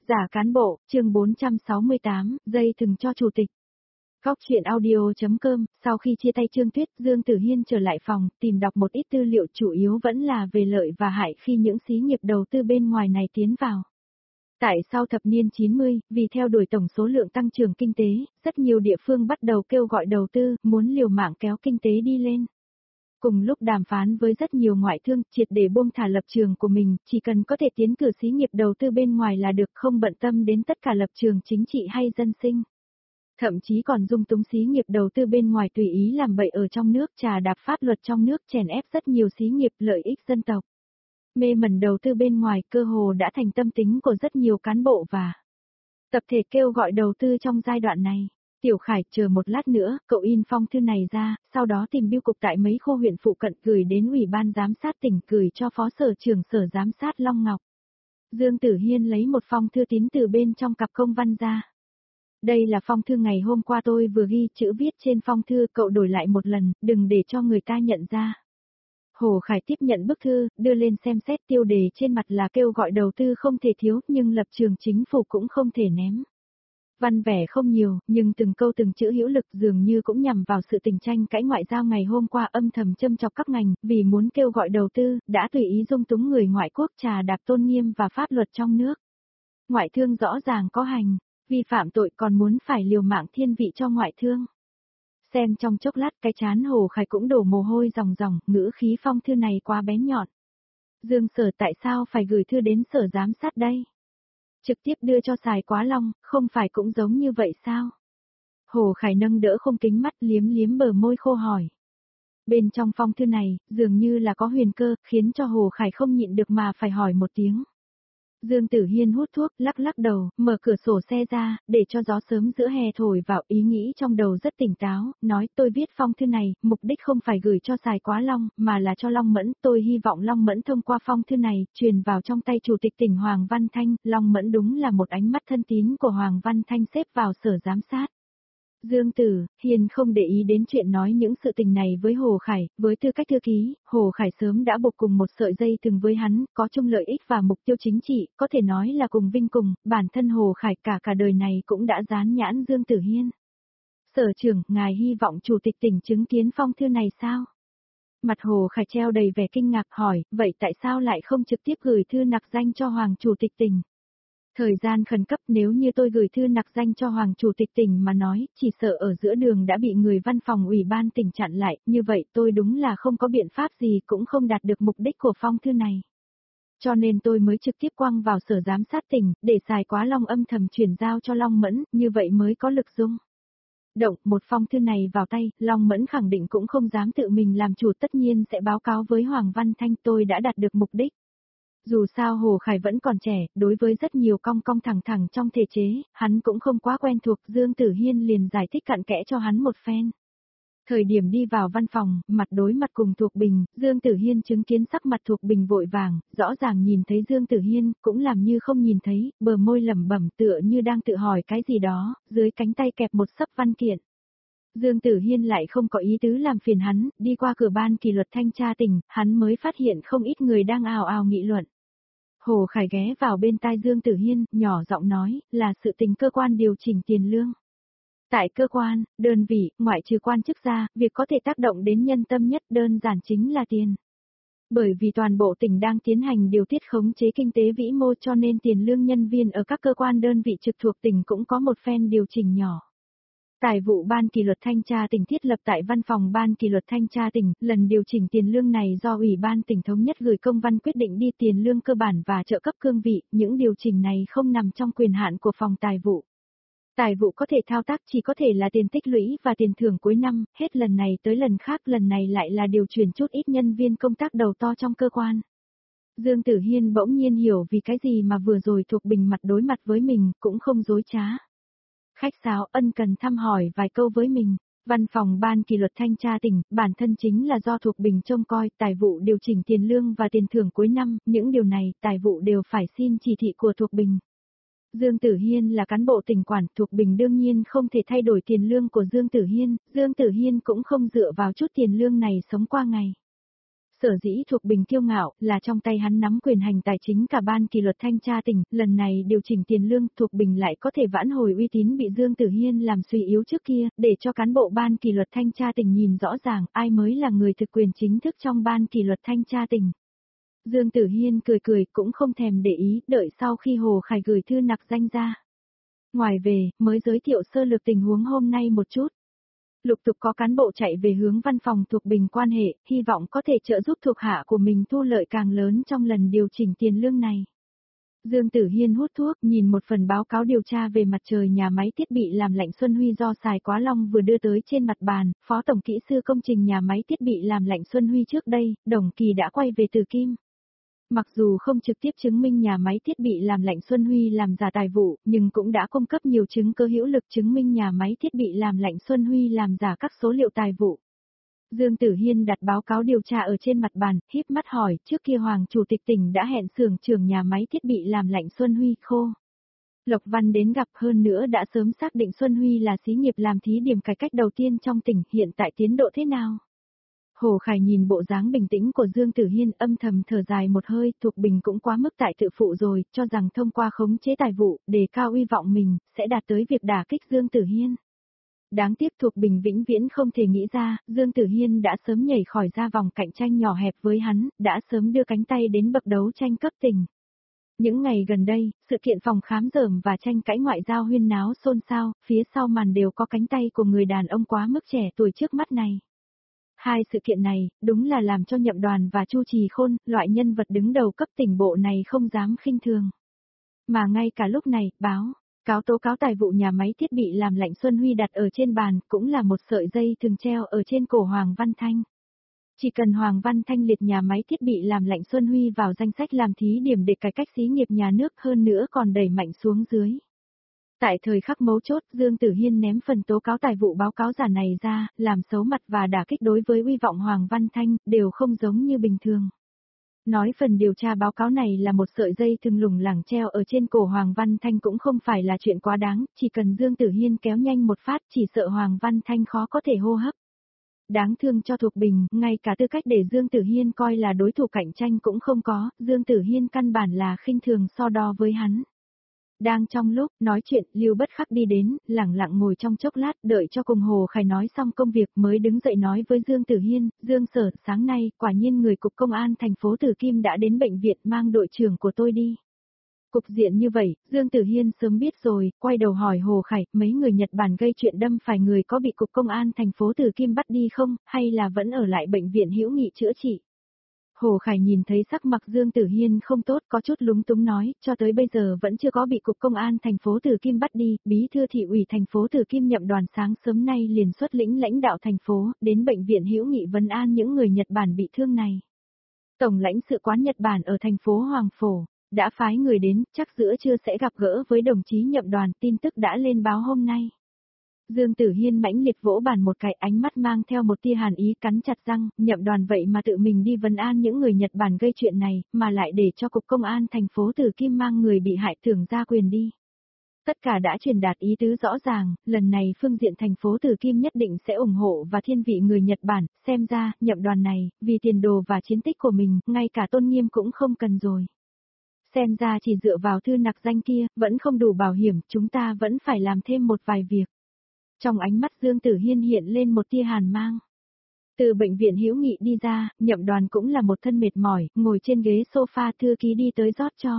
Giả cán bộ, chương 468, dây thừng cho chủ tịch. Góc chuyện audio.com, sau khi chia tay Trương Tuyết, Dương Tử Hiên trở lại phòng, tìm đọc một ít tư liệu chủ yếu vẫn là về lợi và hại khi những xí nghiệp đầu tư bên ngoài này tiến vào. Tại sau thập niên 90, vì theo đuổi tổng số lượng tăng trưởng kinh tế, rất nhiều địa phương bắt đầu kêu gọi đầu tư, muốn liều mạng kéo kinh tế đi lên. Cùng lúc đàm phán với rất nhiều ngoại thương, triệt để buông thả lập trường của mình, chỉ cần có thể tiến cử xí nghiệp đầu tư bên ngoài là được, không bận tâm đến tất cả lập trường chính trị hay dân sinh. Thậm chí còn dung túng xí nghiệp đầu tư bên ngoài tùy ý làm bậy ở trong nước, trà đạp pháp luật trong nước, chèn ép rất nhiều xí nghiệp lợi ích dân tộc. Mê mẩn đầu tư bên ngoài cơ hồ đã thành tâm tính của rất nhiều cán bộ và tập thể kêu gọi đầu tư trong giai đoạn này. Tiểu Khải, chờ một lát nữa, cậu in phong thư này ra, sau đó tìm bưu cục tại mấy khu huyện phụ cận gửi đến Ủy ban Giám sát tỉnh, gửi cho Phó Sở trưởng Sở Giám sát Long Ngọc. Dương Tử Hiên lấy một phong thư tín từ bên trong cặp công văn ra. Đây là phong thư ngày hôm qua tôi vừa ghi, chữ viết trên phong thư cậu đổi lại một lần, đừng để cho người ta nhận ra. Hồ Khải tiếp nhận bức thư, đưa lên xem xét, tiêu đề trên mặt là kêu gọi đầu tư không thể thiếu, nhưng lập trường chính phủ cũng không thể ném. Văn vẻ không nhiều, nhưng từng câu từng chữ hữu lực, dường như cũng nhằm vào sự tình tranh cãi ngoại giao ngày hôm qua âm thầm châm chọc các ngành, vì muốn kêu gọi đầu tư, đã tùy ý dung túng người ngoại quốc, trà đạp tôn nghiêm và pháp luật trong nước. Ngoại thương rõ ràng có hành vi phạm tội, còn muốn phải liều mạng thiên vị cho ngoại thương. Xem trong chốc lát, cái trán Hồ Khải cũng đổ mồ hôi ròng ròng, ngữ khí phong thư này quá bén nhọn. Dương Sở, tại sao phải gửi thư đến Sở Giám sát đây? Trực tiếp đưa cho Sài Quá Long, không phải cũng giống như vậy sao? Hồ Khải nâng đỡ không kính mắt, liếm liếm bờ môi khô hỏi. Bên trong phong thư này, dường như là có huyền cơ, khiến cho Hồ Khải không nhịn được mà phải hỏi một tiếng. Dương Tử Hiên hút thuốc, lắc lắc đầu, mở cửa sổ xe ra, để cho gió sớm giữa hè thổi vào, ý nghĩ trong đầu rất tỉnh táo, nói tôi viết phong thư này, mục đích không phải gửi cho Sài Quá Long, mà là cho Long Mẫn, tôi hy vọng Long Mẫn thông qua phong thư này, truyền vào trong tay Chủ tịch tỉnh Hoàng Văn Thanh, Long Mẫn đúng là một ánh mắt thân tín của Hoàng Văn Thanh xếp vào Sở Giám sát. Dương Tử Hiên không để ý đến chuyện nói những sự tình này với Hồ Khải, với tư cách thư ký, Hồ Khải sớm đã buộc cùng một sợi dây thừng với hắn, có chung lợi ích và mục tiêu chính trị, có thể nói là cùng vinh cùng, bản thân Hồ Khải cả đời này cũng đã dán nhãn Dương Tử Hiên. Sở trưởng, ngài hy vọng Chủ tịch tỉnh chứng kiến phong thư này sao? Mặt Hồ Khải treo đầy vẻ kinh ngạc hỏi, vậy tại sao lại không trực tiếp gửi thư nặc danh cho Hoàng Chủ tịch tỉnh? Thời gian khẩn cấp, nếu như tôi gửi thư nặc danh cho Hoàng Chủ tịch tỉnh mà nói, chỉ sợ ở giữa đường đã bị người văn phòng Ủy ban tỉnh chặn lại, như vậy tôi đúng là không có biện pháp gì, cũng không đạt được mục đích của phong thư này. Cho nên tôi mới trực tiếp quăng vào Sở Giám sát tỉnh, để Sài Quá Long âm thầm chuyển giao cho Long Mẫn, như vậy mới có lực dung. Động, một phong thư này vào tay, Long Mẫn khẳng định cũng không dám tự mình làm chủ, tất nhiên sẽ báo cáo với Hoàng Văn Thanh, tôi đã đạt được mục đích. Dù sao Hồ Khải vẫn còn trẻ, đối với rất nhiều cong cong thẳng thẳng trong thể chế, hắn cũng không quá quen thuộc, Dương Tử Hiên liền giải thích cặn kẽ cho hắn một phen. Thời điểm đi vào văn phòng, mặt đối mặt cùng Thuộc Bình, Dương Tử Hiên chứng kiến sắc mặt Thuộc Bình vội vàng, rõ ràng nhìn thấy Dương Tử Hiên, cũng làm như không nhìn thấy, bờ môi lẩm bẩm tựa như đang tự hỏi cái gì đó, dưới cánh tay kẹp một xấp văn kiện. Dương Tử Hiên lại không có ý tứ làm phiền hắn, đi qua cửa ban kỷ luật thanh tra tỉnh, hắn mới phát hiện không ít người đang ào ào nghị luận. Hồ Khải ghé vào bên tai Dương Tử Hiên, nhỏ giọng nói, là sự tình cơ quan điều chỉnh tiền lương. Tại cơ quan, đơn vị, ngoại trừ quan chức ra, việc có thể tác động đến nhân tâm nhất đơn giản chính là tiền. Bởi vì toàn bộ tỉnh đang tiến hành điều tiết khống chế kinh tế vĩ mô, cho nên tiền lương nhân viên ở các cơ quan đơn vị trực thuộc tỉnh cũng có một phen điều chỉnh nhỏ. Tài vụ ban kỷ luật thanh tra tỉnh thiết lập tại văn phòng ban kỷ luật thanh tra tỉnh, lần điều chỉnh tiền lương này do Ủy ban tỉnh thống nhất gửi công văn quyết định đi tiền lương cơ bản và trợ cấp cương vị, những điều chỉnh này không nằm trong quyền hạn của phòng tài vụ. Tài vụ có thể thao tác chỉ có thể là tiền tích lũy và tiền thưởng cuối năm, hết lần này tới lần khác, lần này lại là điều chuyển chút ít nhân viên công tác đầu to trong cơ quan. Dương Tử Hiên bỗng nhiên hiểu vì cái gì mà vừa rồi Thuộc Bình mặt đối mặt với mình, cũng không dối trá. Khách sáo ân cần thăm hỏi vài câu với mình. Văn phòng ban kỷ luật thanh tra tỉnh, bản thân chính là do Thuộc Bình trông coi, tài vụ điều chỉnh tiền lương và tiền thưởng cuối năm, những điều này, tài vụ đều phải xin chỉ thị của Thuộc Bình. Dương Tử Hiên là cán bộ tỉnh quản, Thuộc Bình đương nhiên không thể thay đổi tiền lương của Dương Tử Hiên cũng không dựa vào chút tiền lương này sống qua ngày. Sở dĩ Thuộc Bình kiêu ngạo là trong tay hắn nắm quyền hành tài chính cả ban kỷ luật thanh tra tỉnh, lần này điều chỉnh tiền lương Thuộc Bình lại có thể vãn hồi uy tín bị Dương Tử Hiên làm suy yếu trước kia, để cho cán bộ ban kỷ luật thanh tra tỉnh nhìn rõ ràng ai mới là người thực quyền chính thức trong ban kỷ luật thanh tra tỉnh. Dương Tử Hiên cười cười cũng không thèm để ý, đợi sau khi Hồ Khải gửi thư nặc danh ra. Ngoài về, mới giới thiệu sơ lược tình huống hôm nay một chút. Lục tục có cán bộ chạy về hướng văn phòng Thuộc Bình quan hệ, hy vọng có thể trợ giúp thuộc hạ của mình thu lợi càng lớn trong lần điều chỉnh tiền lương này. Dương Tử Hiên hút thuốc, nhìn một phần báo cáo điều tra về mặt trời nhà máy thiết bị làm lạnh Xuân Huy do xài quá long vừa đưa tới trên mặt bàn, Phó Tổng Kỹ sư công trình nhà máy thiết bị làm lạnh Xuân Huy trước đây, Đồng Kỳ đã quay về Từ Kim. Mặc dù không trực tiếp chứng minh nhà máy thiết bị làm lạnh Xuân Huy làm giả tài vụ, nhưng cũng đã cung cấp nhiều chứng cứ hữu lực chứng minh nhà máy thiết bị làm lạnh Xuân Huy làm giả các số liệu tài vụ. Dương Tử Hiên đặt báo cáo điều tra ở trên mặt bàn, híp mắt hỏi, trước kia Hoàng Chủ tịch tỉnh đã hẹn xưởng trưởng nhà máy thiết bị làm lạnh Xuân Huy khô. Lộc Văn đến gặp hơn nữa đã sớm xác định Xuân Huy là xí nghiệp làm thí điểm cải cách đầu tiên trong tỉnh, hiện tại tiến độ thế nào? Hồ Khải nhìn bộ dáng bình tĩnh của Dương Tử Hiên âm thầm thở dài một hơi, Thuộc Bình cũng quá mức tại tự phụ rồi, cho rằng thông qua khống chế tài vụ, đề cao uy vọng mình, sẽ đạt tới việc đả kích Dương Tử Hiên. Đáng tiếc Thuộc Bình vĩnh viễn không thể nghĩ ra, Dương Tử Hiên đã sớm nhảy khỏi ra vòng cạnh tranh nhỏ hẹp với hắn, đã sớm đưa cánh tay đến bậc đấu tranh cấp tỉnh. Những ngày gần đây, sự kiện phòng khám rởm và tranh cãi ngoại giao huyên náo xôn xao, phía sau màn đều có cánh tay của người đàn ông quá mức trẻ tuổi trước mắt này. Hai sự kiện này, đúng là làm cho Nhậm Đoàn và Chu Trì Khôn, loại nhân vật đứng đầu cấp tỉnh bộ này không dám khinh thường. Mà ngay cả lúc này, cáo tố cáo tài vụ nhà máy thiết bị làm lạnh Xuân Huy đặt ở trên bàn, cũng là một sợi dây thường treo ở trên cổ Hoàng Văn Thanh. Chỉ cần Hoàng Văn Thanh liệt nhà máy thiết bị làm lạnh Xuân Huy vào danh sách làm thí điểm để cải cách xí nghiệp nhà nước hơn nữa còn đẩy mạnh xuống dưới. Tại thời khắc mấu chốt, Dương Tử Hiên ném phần tố cáo tài vụ báo cáo giả này ra, làm xấu mặt và đả kích đối với uy vọng Hoàng Văn Thanh, đều không giống như bình thường. Nói phần điều tra báo cáo này là một sợi dây thừng lủng lẳng treo ở trên cổ Hoàng Văn Thanh cũng không phải là chuyện quá đáng, chỉ cần Dương Tử Hiên kéo nhanh một phát chỉ sợ Hoàng Văn Thanh khó có thể hô hấp. Đáng thương cho Thuộc Bình, ngay cả tư cách để Dương Tử Hiên coi là đối thủ cạnh tranh cũng không có, Dương Tử Hiên căn bản là khinh thường so đo với hắn. Đang trong lúc nói chuyện, Lưu Bất Khắc đi đến, lẳng lặng ngồi trong chốc lát, đợi cho cùng Hồ Khải nói xong công việc mới đứng dậy nói với Dương Tử Hiên, Dương Sở, sáng nay, quả nhiên người cục công an thành phố Từ Kim đã đến bệnh viện mang đội trưởng của tôi đi. Cục diện như vậy, Dương Tử Hiên sớm biết rồi, quay đầu hỏi Hồ Khải, mấy người Nhật Bản gây chuyện đâm phải người có bị cục công an thành phố Từ Kim bắt đi không, hay là vẫn ở lại bệnh viện hữu nghị chữa trị? Hồ Khải nhìn thấy sắc mặt Dương Tử Hiên không tốt, có chút lúng túng nói, cho tới bây giờ vẫn chưa có bị cục công an thành phố Từ Kim bắt đi, bí thư thị ủy thành phố Từ Kim Nhậm Đoàn sáng sớm nay liền xuất lĩnh lãnh đạo thành phố, đến bệnh viện hữu nghị vấn an những người Nhật Bản bị thương này. Tổng lãnh sự quán Nhật Bản ở thành phố Hoàng Phổ, đã phái người đến, chắc giữa trưa sẽ gặp gỡ với đồng chí Nhậm Đoàn, tin tức đã lên báo hôm nay. Dương Tử Hiên mãnh liệt vỗ bàn một cái, ánh mắt mang theo một tia hàn ý, cắn chặt răng, Nhậm Đoàn vậy mà tự mình đi vấn an những người Nhật Bản gây chuyện này, mà lại để cho cục công an thành phố Từ Kim mang người bị hại thưởng ra quyền đi. Tất cả đã truyền đạt ý tứ rõ ràng, lần này phương diện thành phố Từ Kim nhất định sẽ ủng hộ và thiên vị người Nhật Bản, xem ra, Nhậm Đoàn này, vì tiền đồ và chiến tích của mình, ngay cả tôn nghiêm cũng không cần rồi. Xem ra chỉ dựa vào thư nặc danh kia, vẫn không đủ bảo hiểm, chúng ta vẫn phải làm thêm một vài việc. Trong ánh mắt Dương Tử Hiên hiện lên một tia hàn mang. Từ bệnh viện hữu nghị đi ra, Nhậm Đoàn cũng là một thân mệt mỏi, ngồi trên ghế sofa, thư ký đi tới rót cho.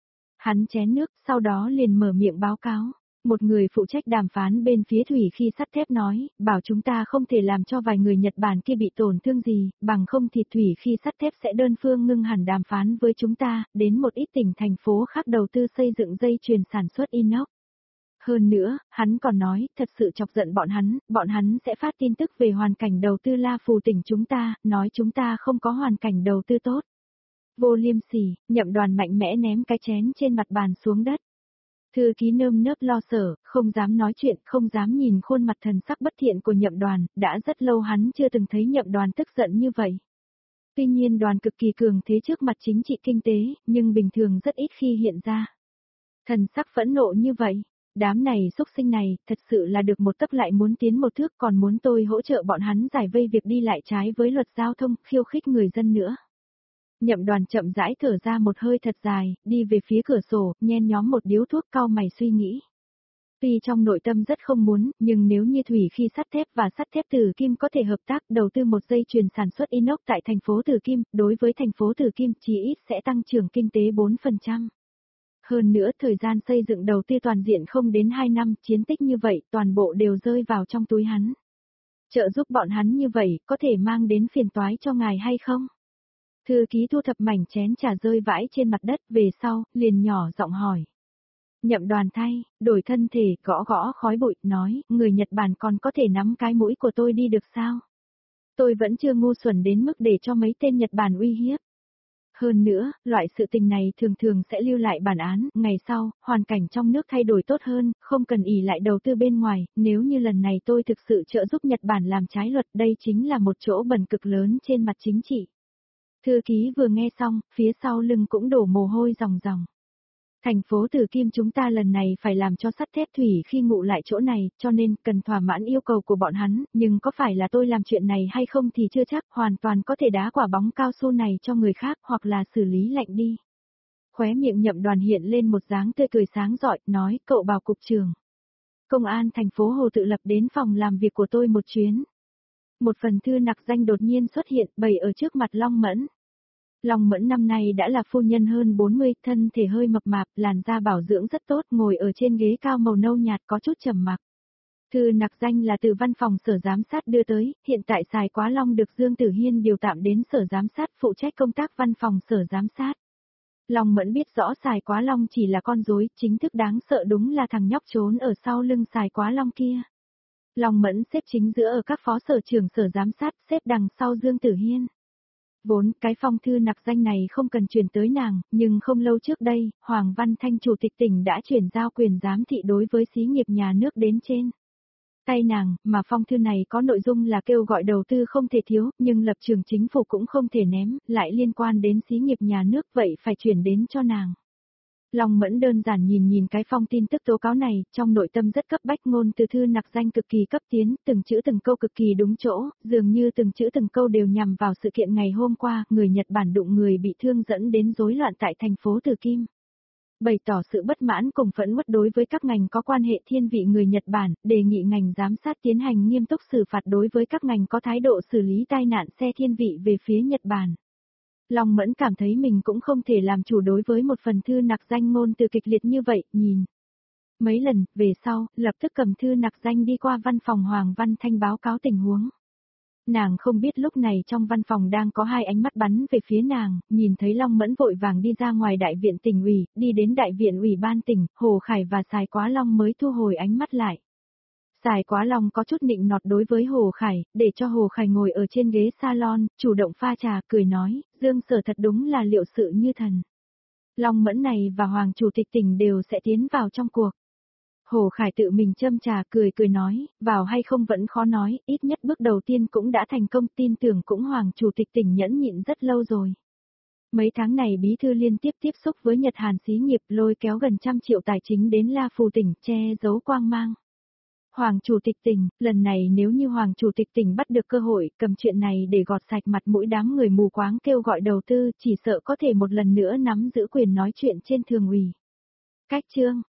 Hắn chén nước, sau đó liền mở miệng báo cáo. Một người phụ trách đàm phán bên phía thủy khi sắt thép nói, bảo chúng ta không thể làm cho vài người Nhật Bản kia bị tổn thương gì, bằng không thì thủy khi sắt thép sẽ đơn phương ngưng hẳn đàm phán với chúng ta, đến một ít tỉnh thành phố khác đầu tư xây dựng dây chuyền sản xuất inox. Hơn nữa, hắn còn nói, thật sự chọc giận bọn hắn sẽ phát tin tức về hoàn cảnh đầu tư La Phù tỉnh chúng ta, nói chúng ta không có hoàn cảnh đầu tư tốt. Vô liêm sỉ, Nhậm Đoàn mạnh mẽ ném cái chén trên mặt bàn xuống đất. Thư ký nơm nớp lo sợ, không dám nói chuyện, không dám nhìn khuôn mặt thần sắc bất thiện của Nhậm Đoàn, đã rất lâu hắn chưa từng thấy Nhậm Đoàn tức giận như vậy. Tuy nhiên Đoàn cực kỳ cường thế trước mặt chính trị kinh tế, nhưng bình thường rất ít khi hiện ra. Thần sắc phẫn nộ như vậy. Đám này xúc sinh này, thật sự là được một tấc lại muốn tiến một thước, còn muốn tôi hỗ trợ bọn hắn giải vây việc đi lại trái với luật giao thông, khiêu khích người dân nữa. Nhậm Đoàn chậm rãi thở ra một hơi thật dài, đi về phía cửa sổ, nhen nhóm một điếu thuốc, cau mày suy nghĩ. Tuy trong nội tâm rất không muốn, nhưng nếu như thủy khi sắt thép và sắt thép Từ Kim có thể hợp tác đầu tư một dây chuyền sản xuất inox tại thành phố Từ Kim, đối với thành phố Từ Kim chí ít sẽ tăng trưởng kinh tế 4%. Hơn nữa thời gian xây dựng đầu tư toàn diện không đến 2 năm, chiến tích như vậy toàn bộ đều rơi vào trong túi hắn. Trợ giúp bọn hắn như vậy có thể mang đến phiền toái cho ngài hay không? Thư ký thu thập mảnh chén trà rơi vãi trên mặt đất về sau, liền nhỏ giọng hỏi. Nhậm Đoàn thay, đổi thân thể, gõ gõ khói bụi, nói, người Nhật Bản còn có thể nắm cái mũi của tôi đi được sao? Tôi vẫn chưa ngu xuẩn đến mức để cho mấy tên Nhật Bản uy hiếp. Hơn nữa, loại sự tình này thường thường sẽ lưu lại bản án, ngày sau, hoàn cảnh trong nước thay đổi tốt hơn, không cần ỷ lại đầu tư bên ngoài, nếu như lần này tôi thực sự trợ giúp Nhật Bản làm trái luật, đây chính là một chỗ bẩn cực lớn trên mặt chính trị. Thư ký vừa nghe xong, phía sau lưng cũng đổ mồ hôi ròng ròng. Thành phố Từ Kim chúng ta lần này phải làm cho sắt thép thủy khi ngụ lại chỗ này, cho nên cần thỏa mãn yêu cầu của bọn hắn, nhưng có phải là tôi làm chuyện này hay không thì chưa chắc, hoàn toàn có thể đá quả bóng cao su này cho người khác hoặc là xử lý lạnh đi. Khóe miệng Nhậm Đoàn hiện lên một dáng tươi cười sáng rọi, nói, cậu bảo cục trưởng. Công an thành phố Hồ tự lập đến phòng làm việc của tôi một chuyến. Một phần thư nặc danh đột nhiên xuất hiện bày ở trước mặt Long Mẫn. Long Mẫn năm nay đã là phu nhân hơn 40, thân thể hơi mập mạp, làn da bảo dưỡng rất tốt, ngồi ở trên ghế cao màu nâu nhạt có chút trầm mặc. Thư nặc danh là từ văn phòng sở giám sát đưa tới, hiện tại Sài Quá Long được Dương Tử Hiên điều tạm đến sở giám sát phụ trách công tác văn phòng sở giám sát. Long Mẫn biết rõ Sài Quá Long chỉ là con rối, chính thức đáng sợ đúng là thằng nhóc trốn ở sau lưng Sài Quá Long kia. Long Mẫn xếp chính giữa ở các phó sở trưởng sở giám sát, xếp đằng sau Dương Tử Hiên. Vốn cái phong thư nặc danh này không cần chuyển tới nàng, nhưng không lâu trước đây, Hoàng Văn Thanh chủ tịch tỉnh đã chuyển giao quyền giám thị đối với xí nghiệp nhà nước đến trên tay nàng, mà phong thư này có nội dung là kêu gọi đầu tư không thể thiếu, nhưng lập trường chính phủ cũng không thể ném, lại liên quan đến xí nghiệp nhà nước vậy phải chuyển đến cho nàng. Long Mẫn đơn giản nhìn cái phong tin tức tố cáo này, trong nội tâm rất cấp bách, ngôn từ thư nặc danh cực kỳ cấp tiến, từng chữ từng câu cực kỳ đúng chỗ, dường như từng chữ từng câu đều nhằm vào sự kiện ngày hôm qua, người Nhật Bản đụng người bị thương dẫn đến rối loạn tại thành phố Từ Kim. Bày tỏ sự bất mãn cùng phẫn uất đối với các ngành có quan hệ thiên vị người Nhật Bản, đề nghị ngành giám sát tiến hành nghiêm túc xử phạt đối với các ngành có thái độ xử lý tai nạn xe thiên vị về phía Nhật Bản. Long Mẫn cảm thấy mình cũng không thể làm chủ đối với một phần thư nặc danh ngôn từ kịch liệt như vậy, nhìn. Mấy lần, về sau, lập tức cầm thư nặc danh đi qua văn phòng Hoàng Văn Thanh báo cáo tình huống. Nàng không biết lúc này trong văn phòng đang có hai ánh mắt bắn về phía nàng, nhìn thấy Long Mẫn vội vàng đi ra ngoài đại viện tỉnh ủy, đi đến đại viện ủy ban tỉnh, Hồ Khải và Sài Quá Long mới thu hồi ánh mắt lại. Sài Quá Long có chút nịnh nọt đối với Hồ Khải, để cho Hồ Khải ngồi ở trên ghế salon, chủ động pha trà, cười nói, Dương Sở thật đúng là liệu sự như thần. Long Mẫn này và Hoàng Chủ tịch tỉnh đều sẽ tiến vào trong cuộc. Hồ Khải tự mình châm trà cười nói, vào hay không vẫn khó nói, ít nhất bước đầu tiên cũng đã thành công, tin tưởng cũng Hoàng Chủ tịch tỉnh nhẫn nhịn rất lâu rồi. Mấy tháng này bí thư liên tiếp tiếp xúc với Nhật Hàn xí nghiệp, lôi kéo gần 100 triệu tài chính đến La Phù tỉnh, che giấu quang mang. Hoàng Chủ tịch tỉnh, lần này nếu như Hoàng Chủ tịch tỉnh bắt được cơ hội, cầm chuyện này để gọt sạch mặt mũi đám người mù quáng kêu gọi đầu tư, chỉ sợ có thể một lần nữa nắm giữ quyền nói chuyện trên thường ủy. Cách chương